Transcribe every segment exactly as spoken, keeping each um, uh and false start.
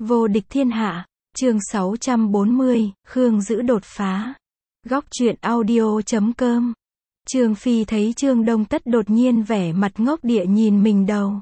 Vô địch thiên hạ, chương sáu trăm bốn mươi, Khương Dữ đột phá. Góc truyện audio chấm com. Trương Phi thấy Trương Đông Tất đột nhiên vẻ mặt ngốc địa nhìn mình đầu.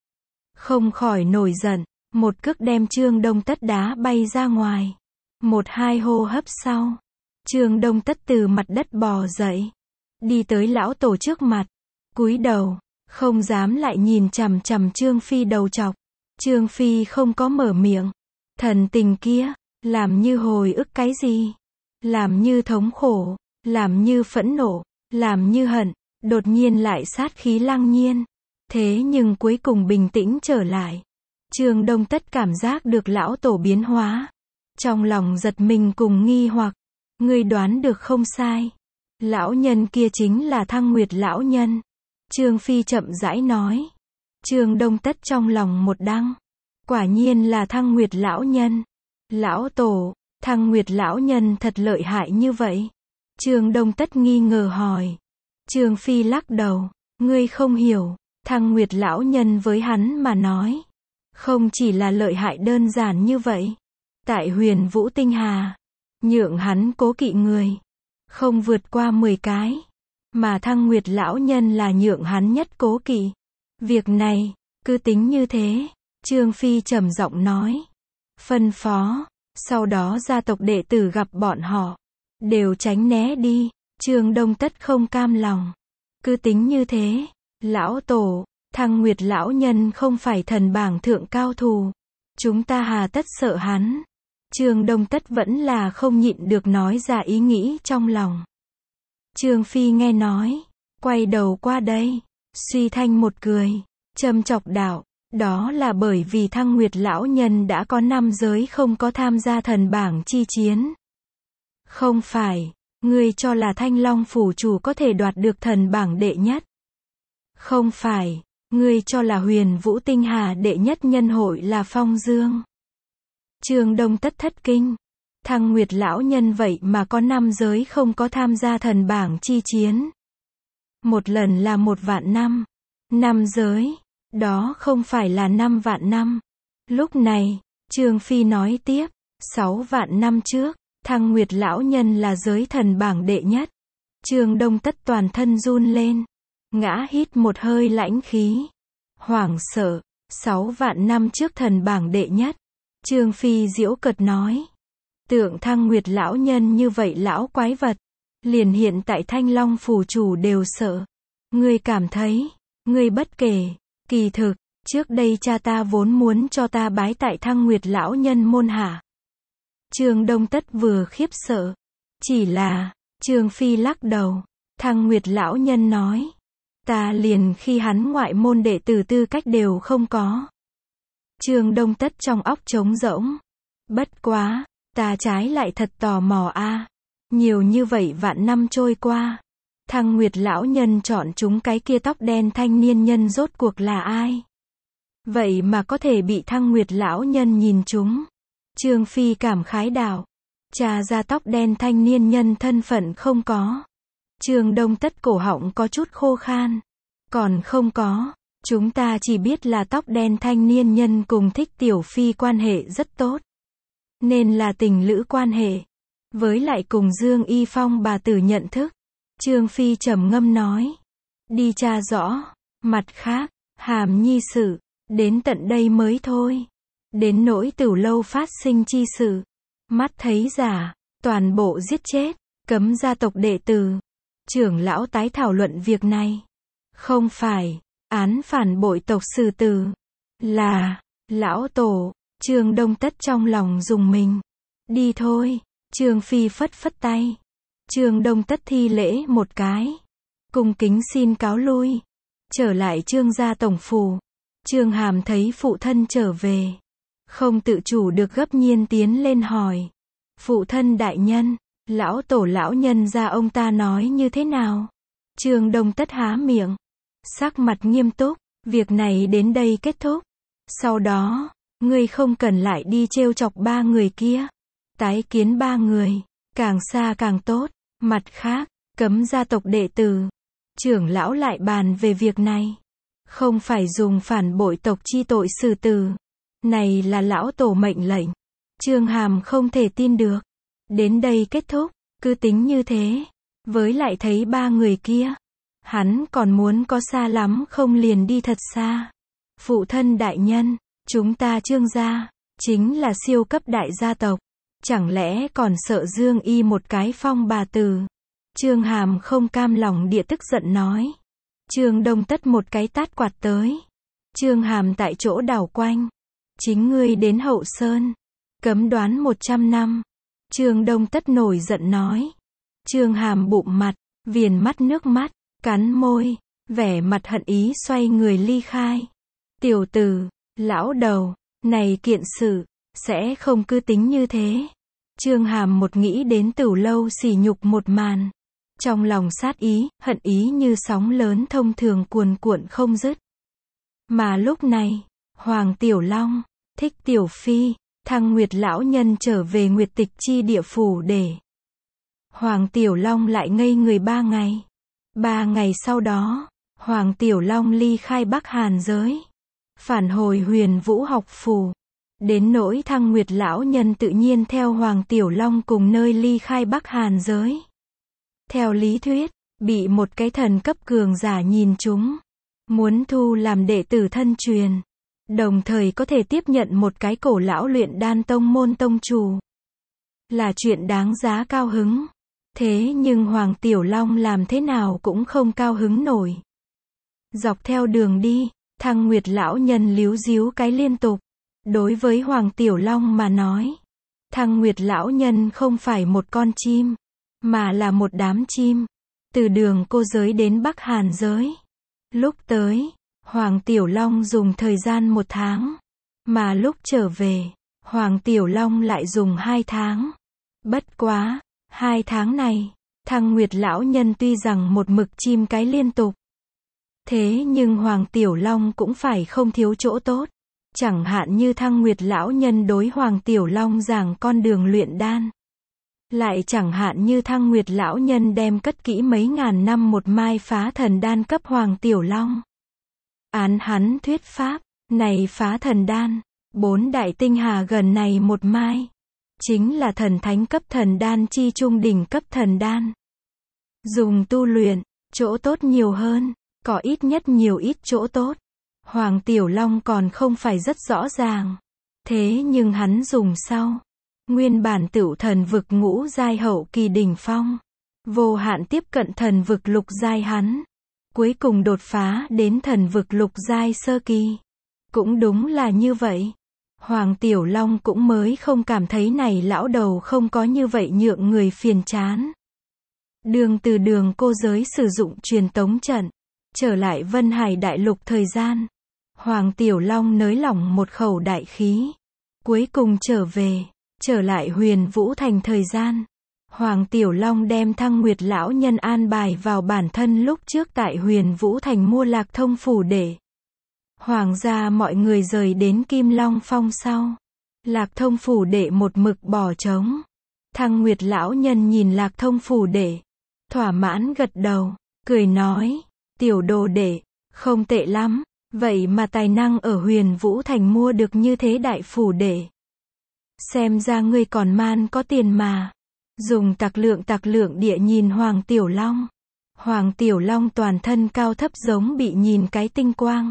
Không khỏi nổi giận, một cước đem Trương Đông Tất đá bay ra ngoài. Một hai hô hấp sau, Trương Đông Tất từ mặt đất bò dậy, đi tới lão tổ trước mặt, cúi đầu, không dám lại nhìn chằm chằm Trương Phi đầu chọc. Trương Phi không có mở miệng. Thần tình kia, làm như hồi ức cái gì? Làm như thống khổ, làm như phẫn nộ, làm như hận, đột nhiên lại sát khí lăng nhiên. Thế nhưng cuối cùng bình tĩnh trở lại. Trương Đông Tất cảm giác được lão tổ biến hóa. Trong lòng giật mình cùng nghi hoặc. Ngươi đoán được không sai. Lão nhân kia chính là Thăng Nguyệt lão nhân. Trương Phi chậm rãi nói. Trương Đông Tất trong lòng một đăng. Quả nhiên là Thăng Nguyệt lão nhân. Lão tổ, Thăng Nguyệt lão nhân thật lợi hại như vậy. Trương Đông Tất nghi ngờ hỏi. Trương Phi lắc đầu. Ngươi không hiểu. Thăng Nguyệt lão nhân với hắn mà nói. Không chỉ là lợi hại đơn giản như vậy. Tại Huyền Vũ Tinh Hà, nhượng hắn cố kỵ người. Không vượt qua mười cái. Mà Thăng Nguyệt lão nhân là nhượng hắn nhất cố kỵ. Việc này, cứ tính như thế. Trương Phi trầm giọng nói. Phân phó. Sau đó gia tộc đệ tử gặp bọn họ. Đều tránh né đi. Trương Đông Tất không cam lòng. Cứ tính như thế. Lão tổ, Thăng Nguyệt lão nhân không phải thần bảng thượng cao thủ. Chúng ta hà tất sợ hắn. Trương Đông Tất vẫn là không nhịn được nói ra ý nghĩ trong lòng. Trương Phi nghe nói. Quay đầu qua đây. Suy thanh một cười. Châm chọc đạo. Đó là bởi vì Thăng Nguyệt lão nhân đã có năm giới không có tham gia thần bảng chi chiến. Không phải, ngươi cho là Thanh Long phủ chủ có thể đoạt được thần bảng đệ nhất. Không phải, ngươi cho là Huyền Vũ Tinh Hà đệ nhất nhân hội là Phong Dương. Trương Đông Tất thất kinh. Thăng Nguyệt lão nhân vậy mà có năm giới không có tham gia thần bảng chi chiến. Một lần là một vạn năm. Năm giới. Đó không phải là năm vạn năm. Lúc này, Trương Phi nói tiếp, sáu vạn năm trước, Thăng Nguyệt lão nhân là giới thần bảng đệ nhất. Trương Đông Tất toàn thân run lên, ngã hít một hơi lãnh khí, hoảng sợ. Sáu vạn năm trước thần bảng đệ nhất. Trương Phi giễu cợt nói, tượng Thăng Nguyệt lão nhân như vậy lão quái vật, liền hiện tại Thanh Long phủ chủ đều sợ. Ngươi cảm thấy, ngươi bất kể. Kỳ thực, trước đây cha ta vốn muốn cho ta bái tại Thăng Nguyệt lão nhân môn hạ. Trương Đông Tất vừa khiếp sợ. Chỉ là, Trương Phi lắc đầu. Thăng Nguyệt lão nhân nói. Ta liền khi hắn ngoại môn đệ tử tư cách đều không có. Trương Đông Tất trong óc trống rỗng. Bất quá, ta trái lại thật tò mò a. Nhiều như vậy vạn năm trôi qua. Thăng Nguyệt lão nhân chọn chúng cái kia tóc đen thanh niên nhân rốt cuộc là ai? Vậy mà có thể bị Thăng Nguyệt lão nhân nhìn chúng. Trương Phi cảm khái đạo. Trà ra tóc đen thanh niên nhân thân phận không có. Trương Đông Tất cổ họng có chút khô khan. Còn không có. Chúng ta chỉ biết là tóc đen thanh niên nhân cùng Thích Tiểu Phi quan hệ rất tốt. Nên là tình lữ quan hệ. Với lại cùng Dương Y Phong bà tử nhận thức. Trương Phi trầm ngâm nói. Đi tra rõ. Mặt khác, Hàm Nhi sự. Đến tận đây mới thôi. Đến nỗi Tửu Lâu phát sinh chi sự. Mắt thấy giả. Toàn bộ giết chết. Cấm gia tộc đệ tử. Trưởng lão tái thảo luận việc này. Không phải. Án phản bội tộc xử tử. Là. Lão tổ. Trương Đông Tất trong lòng dùng mình. Đi thôi. Trương Phi phất phất tay. Trương Đông Tất thi lễ một cái. Cung kính xin cáo lui. Trở lại Trương gia tổng phủ. Trương Hàm thấy phụ thân trở về. Không tự chủ được gấp nhiên tiến lên hỏi. Phụ thân đại nhân, lão tổ lão nhân gia ông ta nói như thế nào? Trương Đông Tất há miệng. Sắc mặt nghiêm túc. Việc này đến đây kết thúc. Sau đó, ngươi không cần lại đi trêu chọc ba người kia. Tái kiến ba người. Càng xa càng tốt. Mặt khác, cấm gia tộc đệ tử. Trưởng lão lại bàn về việc này. Không phải dùng phản bội tộc chi tội xử tử. Này là lão tổ mệnh lệnh. Trương Hàm không thể tin được. Đến đây kết thúc, cứ tính như thế. Với lại thấy ba người kia, hắn còn muốn có xa lắm không liền đi thật xa. Phụ thân đại nhân, chúng ta Trương gia, chính là siêu cấp đại gia tộc. Chẳng lẽ còn sợ Dương Y một cái phong bà tử? Trương Hàm không cam lòng địa tức giận nói. Trương Đông Tất một cái tát quạt tới. Trương Hàm tại chỗ đảo quanh. Chính ngươi đến Hậu Sơn. Cấm đoán một trăm năm. Trương Đông Tất nổi giận nói. Trương Hàm bụm mặt, viền mắt nước mắt, cắn môi, vẻ mặt hận ý xoay người ly khai. Tiểu tử, lão đầu, này kiện sự, sẽ không cứ tính như thế. Trương Hàm một nghĩ đến Tửu Lâu sỉ nhục một màn. Trong lòng sát ý, hận ý như sóng lớn thông thường cuồn cuộn không dứt. Mà lúc này, Hoàng Tiểu Long, Thích Tiểu Phi, Thăng Nguyệt lão nhân trở về Nguyệt Tịch Chi địa phủ để. Hoàng Tiểu Long lại ngây người ba ngày. Ba ngày sau đó, Hoàng Tiểu Long ly khai Bắc Hàn giới. Phản hồi Huyền Vũ học phủ. Đến nỗi Thăng Nguyệt lão nhân tự nhiên theo Hoàng Tiểu Long cùng nơi ly khai Bắc Hàn giới. Theo lý thuyết, bị một cái thần cấp cường giả nhìn trúng. Muốn thu làm đệ tử thân truyền. Đồng thời có thể tiếp nhận một cái cổ lão luyện đan tông môn tông chủ. Là chuyện đáng giá cao hứng. Thế nhưng Hoàng Tiểu Long làm thế nào cũng không cao hứng nổi. Dọc theo đường đi, Thăng Nguyệt lão nhân líu díu cái liên tục. Đối với Hoàng Tiểu Long mà nói, Thăng Nguyệt lão nhân không phải một con chim, mà là một đám chim. Từ đường cô giới đến Bắc Hàn giới. Lúc tới, Hoàng Tiểu Long dùng thời gian một tháng. Mà lúc trở về, Hoàng Tiểu Long lại dùng hai tháng. Bất quá, hai tháng này, Thăng Nguyệt lão nhân tuy rằng một mực chim cái liên tục. Thế nhưng Hoàng Tiểu Long cũng phải không thiếu chỗ tốt. Chẳng hạn như Thăng Nguyệt lão nhân đối Hoàng Tiểu Long giảng con đường luyện đan. Lại chẳng hạn như Thăng Nguyệt lão nhân đem cất kỹ mấy ngàn năm một mai phá thần đan cấp Hoàng Tiểu Long. Án hắn thuyết pháp, này phá thần đan, bốn đại tinh hà gần này một mai. Chính là thần thánh cấp thần đan chi trung đỉnh cấp thần đan. Dùng tu luyện, chỗ tốt nhiều hơn, có ít nhất nhiều ít chỗ tốt. Hoàng Tiểu Long còn không phải rất rõ ràng. Thế nhưng hắn dùng sau. Nguyên bản Tửu thần vực ngũ giai hậu kỳ đỉnh phong. Vô hạn tiếp cận thần vực lục giai hắn. Cuối cùng đột phá đến thần vực lục giai sơ kỳ. Cũng đúng là như vậy. Hoàng Tiểu Long cũng mới không cảm thấy này lão đầu không có như vậy nhượng người phiền chán. Đường từ đường cô giới sử dụng truyền tống trận. Trở lại Vân Hải đại lục thời gian. Hoàng Tiểu Long nới lỏng một khẩu đại khí. Cuối cùng trở về, trở lại Huyền Vũ thành thời gian. Hoàng Tiểu Long đem Thăng Nguyệt lão nhân an bài vào bản thân lúc trước tại Huyền Vũ thành mua Lạc Thông phủ để. Hoàng gia mọi người rời đến Kim Long Phong sau. Lạc Thông phủ đệ một mực bỏ trống. Thăng Nguyệt lão nhân nhìn Lạc Thông phủ đệ. Thỏa mãn gật đầu, cười nói. Tiểu đồ đệ, không tệ lắm. Vậy mà tài năng ở Huyền Vũ thành mua được như thế đại phủ đệ. Xem ra ngươi còn man có tiền mà. Dùng tặc lượng tặc lượng địa nhìn Hoàng Tiểu Long. Hoàng Tiểu Long toàn thân cao thấp giống bị nhìn cái tinh quang.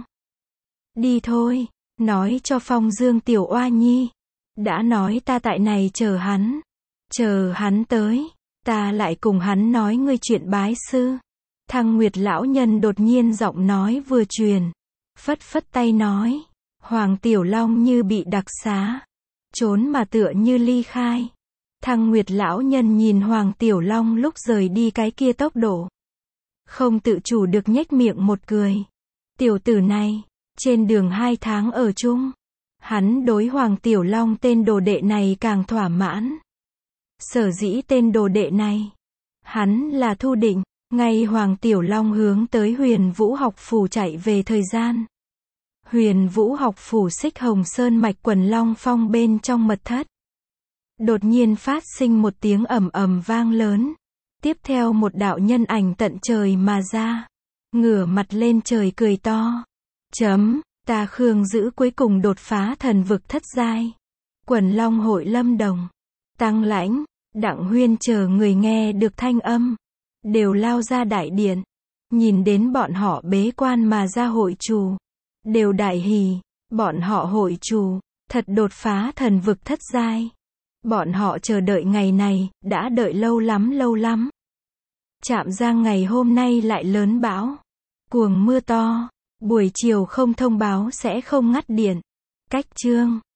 Đi thôi, nói cho Phong Dương Tiểu Oa Nhi. Đã nói ta tại này chờ hắn. Chờ hắn tới, ta lại cùng hắn nói ngươi chuyện bái sư. Thăng Nguyệt lão nhân đột nhiên giọng nói vừa truyền. Phất phất tay nói. Hoàng Tiểu Long như bị đặc xá. Trốn mà tựa như ly khai. Thăng Nguyệt lão nhân nhìn Hoàng Tiểu Long lúc rời đi cái kia tốc độ. Không tự chủ được nhếch miệng một cười. Tiểu tử này, trên đường hai tháng ở chung. Hắn đối Hoàng Tiểu Long tên đồ đệ này càng thỏa mãn. Sở dĩ tên đồ đệ này. Hắn là thu định. Ngay Hoàng Tiểu Long hướng tới Huyền Vũ học phủ chạy về thời gian. Huyền Vũ học phủ Xích Hồng Sơn mạch Quần Long Phong bên trong mật thất. Đột nhiên phát sinh một tiếng ầm ầm vang lớn. Tiếp theo một đạo nhân ảnh tận trời mà ra. Ngửa mặt lên trời cười to. Chấm, Ta Khương Dữ cuối cùng đột phá thần vực thất giai. Quần Long hội Lâm Đồng, Tăng Lãnh, Đặng Huyên chờ người nghe được thanh âm, đều lao ra đại điện, nhìn đến bọn họ bế quan mà ra hội trù, đều đại hỉ, bọn họ hội trù, thật đột phá thần vực thất giai. Bọn họ chờ đợi ngày này, đã đợi lâu lắm lâu lắm. Trạm Giang ngày hôm nay lại lớn bão, cuồng mưa to, buổi chiều không thông báo sẽ không ngắt điện. Cách chương